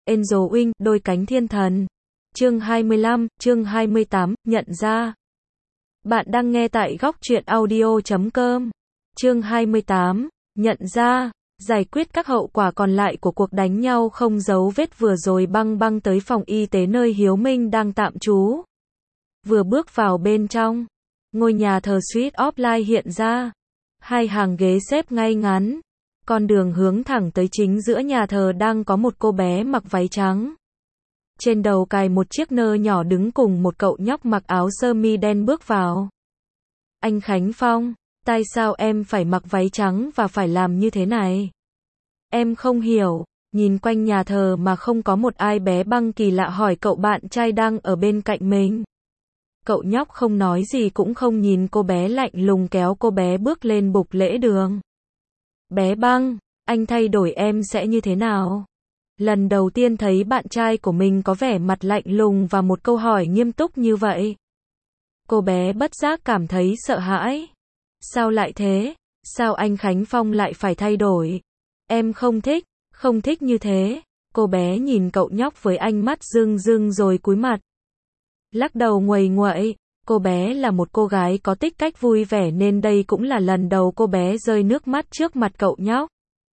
Angel Wing, đôi cánh thiên thần. Chương 25, chương 28, nhận ra. Bạn đang nghe tại góc truyện audio.com. Chương 28, nhận ra. Giải quyết các hậu quả còn lại của cuộc đánh nhau không dấu vết vừa rồi. Băng Băng tới phòng y tế nơi Hiếu Minh đang tạm trú. Vừa bước vào bên trong, ngôi nhà thờ Sweet of Light hiện ra. Hai hàng ghế xếp ngay ngắn. Con đường hướng thẳng tới chính giữa nhà thờ đang có một cô bé mặc váy trắng. Trên đầu cài một chiếc nơ nhỏ đứng cùng một cậu nhóc mặc áo sơ mi đen bước vào. Anh Khánh Phong, tại sao em phải mặc váy trắng và phải làm như thế này? Em không hiểu. Nhìn quanh nhà thờ mà không có một ai, bé Băng kỳ lạ hỏi cậu bạn trai đang ở bên cạnh mình. Cậu nhóc không nói gì cũng không nhìn cô bé, lạnh lùng kéo cô bé bước lên bục lễ đường. Bé Băng, anh thay đổi em sẽ như thế nào? Lần đầu tiên thấy bạn trai của mình có vẻ mặt lạnh lùng và một câu hỏi nghiêm túc như vậy. Cô bé bất giác cảm thấy sợ hãi. Sao lại thế? Sao anh Khánh Phong lại phải thay đổi? Em không thích như thế. Cô bé nhìn cậu nhóc với ánh mắt rưng rưng rồi cúi mặt. Lắc đầu nguầy nguậy. Cô bé là một cô gái có tính cách vui vẻ nên đây cũng là lần đầu cô bé rơi nước mắt trước mặt cậu nhóc.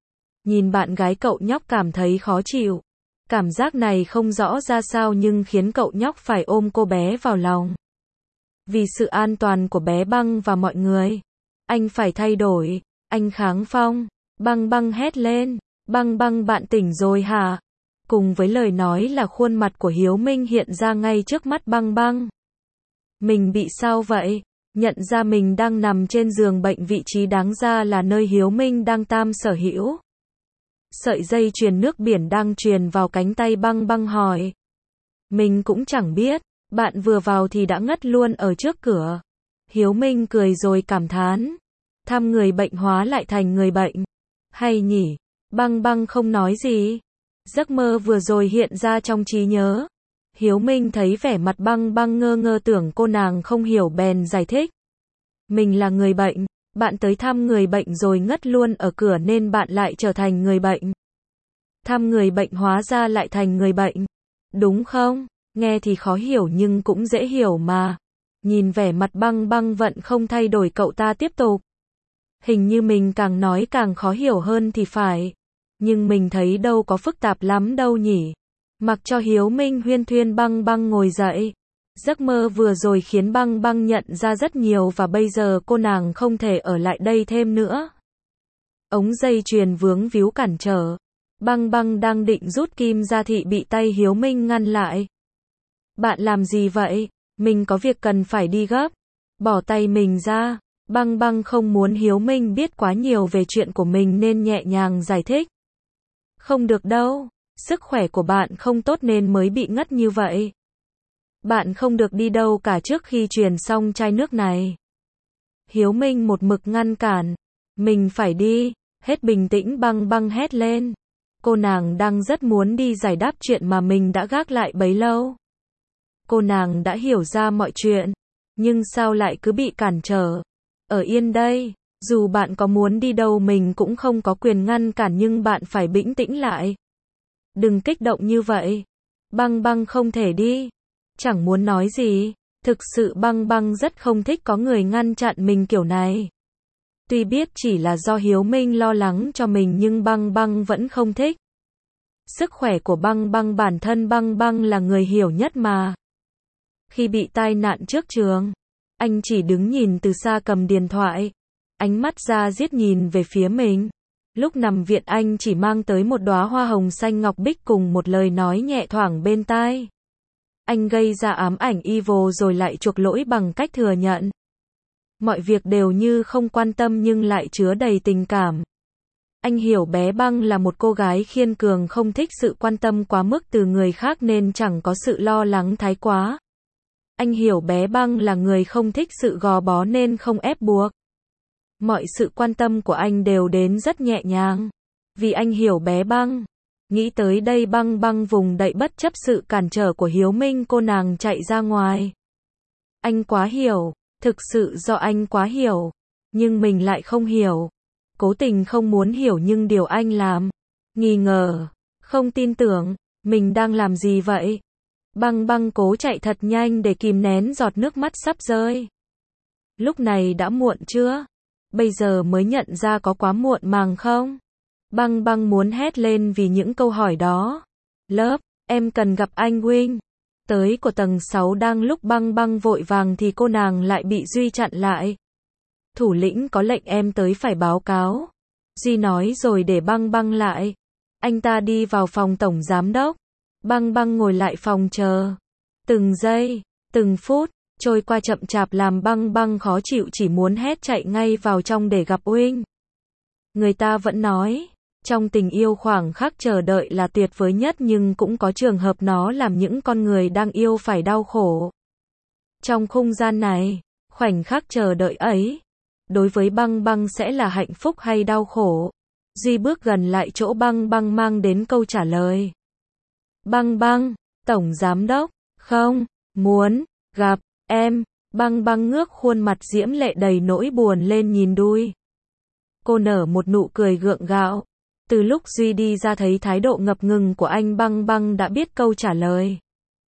Nhìn bạn gái cậu nhóc cảm thấy khó chịu. Cảm giác này không rõ ra sao nhưng khiến cậu nhóc phải ôm cô bé vào lòng. Vì sự an toàn của bé Băng và mọi người, anh phải thay đổi. Anh Khánh Phong, Băng Băng hét lên. Băng Băng, bạn tỉnh rồi hả? Cùng với lời nói là khuôn mặt của Hiếu Minh hiện ra ngay trước mắt Băng Băng. Mình bị sao vậy? Nhận ra mình đang nằm trên giường bệnh, vị trí đáng ra là nơi Hiếu Minh đang tam sở hữu. Sợi dây chuyền nước biển đang truyền vào cánh tay. Băng Băng hỏi. Mình cũng chẳng biết, bạn vừa vào thì đã ngất luôn ở trước cửa. Hiếu Minh cười rồi cảm thán. Thăm người bệnh hóa lại thành người bệnh. Hay nhỉ? Băng Băng không nói gì. Giấc mơ vừa rồi hiện ra trong trí nhớ. Hiếu Minh thấy vẻ mặt Băng Băng ngơ ngơ tưởng cô nàng không hiểu bèn giải thích. Mình là người bệnh, bạn tới thăm người bệnh rồi ngất luôn ở cửa nên bạn lại trở thành người bệnh. Thăm người bệnh hóa ra lại thành người bệnh. Đúng không? Nghe thì khó hiểu nhưng cũng dễ hiểu mà. Nhìn vẻ mặt Băng Băng vẫn không thay đổi, cậu ta tiếp tục. Hình như mình càng nói càng khó hiểu hơn thì phải. Nhưng mình thấy đâu có phức tạp lắm đâu nhỉ. Mặc cho Hiếu Minh huyên thuyên, Băng Băng ngồi dậy. Giấc mơ vừa rồi khiến Băng Băng nhận ra rất nhiều và bây giờ cô nàng không thể ở lại đây thêm nữa. Ống dây chuyền vướng víu cản trở. Băng Băng đang định rút kim ra thì bị tay Hiếu Minh ngăn lại. Bạn làm gì vậy? Mình có việc cần phải đi gấp. Bỏ tay mình ra. Băng Băng không muốn Hiếu Minh biết quá nhiều về chuyện của mình nên nhẹ nhàng giải thích. Không được đâu. Sức khỏe của bạn không tốt nên mới bị ngất như vậy. Bạn không được đi đâu cả trước khi truyền xong chai nước này. Hiếu Minh một mực ngăn cản. Mình phải đi. Hết bình tĩnh, Băng Băng hét lên. Cô nàng đang rất muốn đi giải đáp chuyện mà mình đã gác lại bấy lâu. Cô nàng đã hiểu ra mọi chuyện. Nhưng sao lại cứ bị cản trở? Ở yên đây. Dù bạn có muốn đi đâu mình cũng không có quyền ngăn cản nhưng bạn phải bình tĩnh lại. Đừng kích động như vậy. Băng Băng không thể đi. Chẳng muốn nói gì. Thực sự Băng Băng rất không thích có người ngăn chặn mình kiểu này. Tuy biết chỉ là do Hiếu Minh lo lắng cho mình nhưng Băng Băng vẫn không thích. Sức khỏe của Băng Băng, bản thân Băng Băng là người hiểu nhất mà. Khi bị tai nạn trước trường, anh chỉ đứng nhìn từ xa cầm điện thoại. Ánh mắt ra diết nhìn về phía mình. Lúc nằm viện anh chỉ mang tới một đóa hoa hồng xanh ngọc bích cùng một lời nói nhẹ thoảng bên tai. Anh gây ra ám ảnh evil rồi lại chuộc lỗi bằng cách thừa nhận. Mọi việc đều như không quan tâm nhưng lại chứa đầy tình cảm. Anh hiểu bé Băng là một cô gái khiên cường, không thích sự quan tâm quá mức từ người khác nên chẳng có sự lo lắng thái quá. Anh hiểu bé Băng là người không thích sự gò bó nên không ép buộc. Mọi sự quan tâm của anh đều đến rất nhẹ nhàng. Vì anh hiểu bé Băng. Nghĩ tới đây Băng Băng vùng đậy bất chấp sự cản trở của Hiếu Minh, cô nàng chạy ra ngoài. Anh quá hiểu. Thực sự do anh quá hiểu. Nhưng mình lại không hiểu. Cố tình không muốn hiểu nhưng điều anh làm. Nghi ngờ. Không tin tưởng. Mình đang làm gì vậy? Băng băng cố chạy thật nhanh để kìm nén giọt nước mắt sắp rơi. Lúc này đã muộn chưa? Bây giờ mới nhận ra có quá muộn màng không? Băng băng muốn hét lên vì những câu hỏi đó. Lớp, em cần gặp anh Wing. Tới của tầng 6 đang lúc băng băng vội vàng thì cô nàng lại bị Duy chặn lại. Thủ lĩnh có lệnh em tới phải báo cáo. Duy nói rồi để băng băng lại. Anh ta đi vào phòng tổng giám đốc. Băng băng ngồi lại phòng chờ. Từng giây, từng phút, trôi qua chậm chạp làm băng băng khó chịu chỉ muốn hét chạy ngay vào trong để gặp Wing. Người ta vẫn nói, trong tình yêu khoảng khắc chờ đợi là tuyệt vời nhất nhưng cũng có trường hợp nó làm những con người đang yêu phải đau khổ. Trong khung gian này, khoảnh khắc chờ đợi ấy, đối với băng băng sẽ là hạnh phúc hay đau khổ? Duy bước gần lại chỗ băng băng mang đến câu trả lời. Băng băng, tổng giám đốc, không, muốn, gặp, em, băng băng ngước khuôn mặt diễm lệ đầy nỗi buồn lên nhìn đuôi. Cô nở một nụ cười gượng gạo. Từ lúc Duy đi ra thấy thái độ ngập ngừng của anh băng băng đã biết câu trả lời.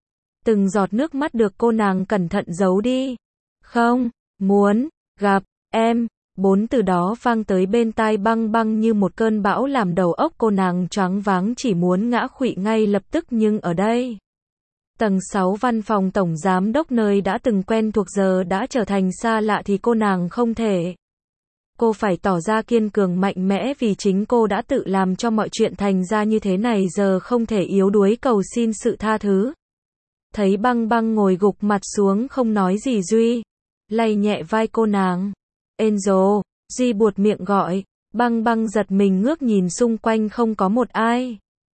Từng giọt nước mắt được cô nàng cẩn thận giấu đi. Không, muốn, gặp, em, 4 từ đó vang tới bên tai băng băng như một cơn bão làm đầu óc cô nàng choáng váng chỉ muốn ngã khuỵu ngay lập tức nhưng ở đây. Tầng 6 văn phòng tổng giám đốc nơi đã từng quen thuộc giờ đã trở thành xa lạ thì cô nàng không thể. Cô phải tỏ ra kiên cường mạnh mẽ vì chính cô đã tự làm cho mọi chuyện thành ra như thế này giờ không thể yếu đuối cầu xin sự tha thứ. Thấy băng băng ngồi gục mặt xuống không nói gì Duy lay nhẹ vai cô nàng. Angel, Duy buột miệng gọi, băng băng giật mình ngước nhìn xung quanh không có một ai.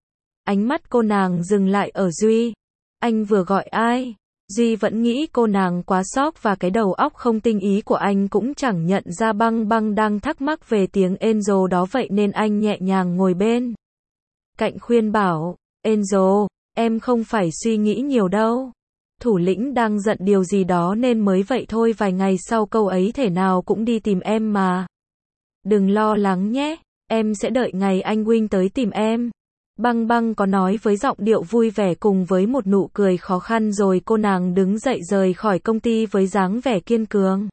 Ánh mắt cô nàng dừng lại ở Duy. Anh vừa gọi ai? Duy vẫn nghĩ cô nàng quá sốc và cái đầu óc không tinh ý của anh cũng chẳng nhận ra băng băng đang thắc mắc về tiếng Angel đó vậy nên anh nhẹ nhàng ngồi bên cạnh khuyên bảo, Angel, em không phải suy nghĩ nhiều đâu. Thủ lĩnh đang giận điều gì đó nên mới vậy thôi vài ngày sau câu ấy thể nào cũng đi tìm em mà. Đừng lo lắng nhé, em sẽ đợi ngày anh Wing tới tìm em. Băng băng có nói với giọng điệu vui vẻ cùng với một nụ cười khó khăn rồi cô nàng đứng dậy rời khỏi công ty với dáng vẻ kiên cường.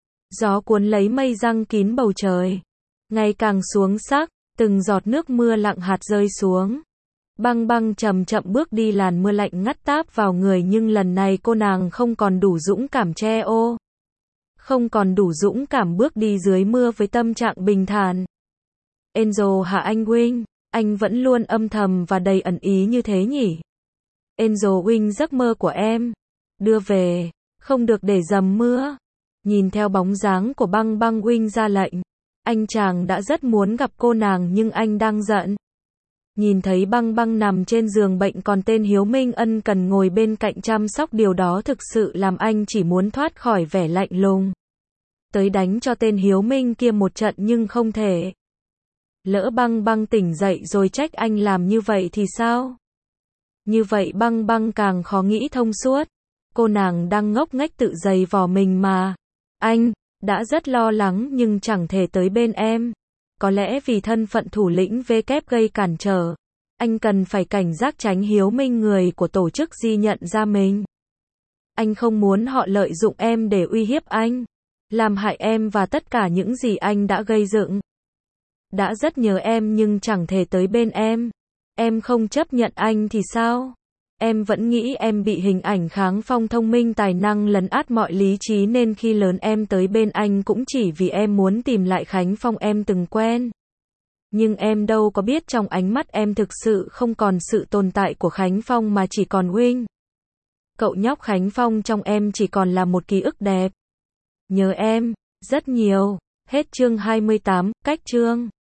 Gió cuốn lấy mây giăng kín bầu trời. Ngày càng xuống sắc, từng giọt nước mưa lặng hạt rơi xuống. Băng băng chậm chậm bước đi làn mưa lạnh ngắt táp vào người nhưng lần này cô nàng không còn đủ dũng cảm che ô. Không còn đủ dũng cảm bước đi dưới mưa với tâm trạng bình thản. Angel hả anh Wing? Anh vẫn luôn âm thầm và đầy ẩn ý như thế nhỉ? Angel Wing giấc mơ của em. Đưa về, không được để dầm mưa. Nhìn theo bóng dáng của băng băng Wing ra lệnh. Anh chàng đã rất muốn gặp cô nàng nhưng anh đang giận. Nhìn thấy băng băng nằm trên giường bệnh còn tên Hiếu Minh ân cần ngồi bên cạnh chăm sóc điều đó thực sự làm anh chỉ muốn thoát khỏi vẻ lạnh lùng. Tới đánh cho tên Hiếu Minh kia một trận nhưng không thể. Lỡ băng băng tỉnh dậy rồi trách anh làm như vậy thì sao? Như vậy băng băng càng khó nghĩ thông suốt. Cô nàng đang ngốc nghếch tự giày vò mình mà. Anh đã rất lo lắng nhưng chẳng thể tới bên em. Có lẽ vì thân phận thủ lĩnh VK gây cản trở. Anh cần phải cảnh giác tránh Hiếu Minh người của tổ chức Di nhận ra mình. Anh không muốn họ lợi dụng em để uy hiếp anh. Làm hại em và tất cả những gì anh đã gây dựng. Đã rất nhớ em nhưng chẳng thể tới bên em. Em không chấp nhận anh thì sao? Em vẫn nghĩ em bị hình ảnh Khánh Phong thông minh tài năng lấn át mọi lý trí nên khi lớn em tới bên anh cũng chỉ vì em muốn tìm lại Khánh Phong em từng quen. Nhưng em đâu có biết trong ánh mắt em thực sự không còn sự tồn tại của Khánh Phong mà chỉ còn Wing. Cậu nhóc Khánh Phong trong em chỉ còn là một ký ức đẹp. Nhớ em, rất nhiều. Hết chương 28, cách chương.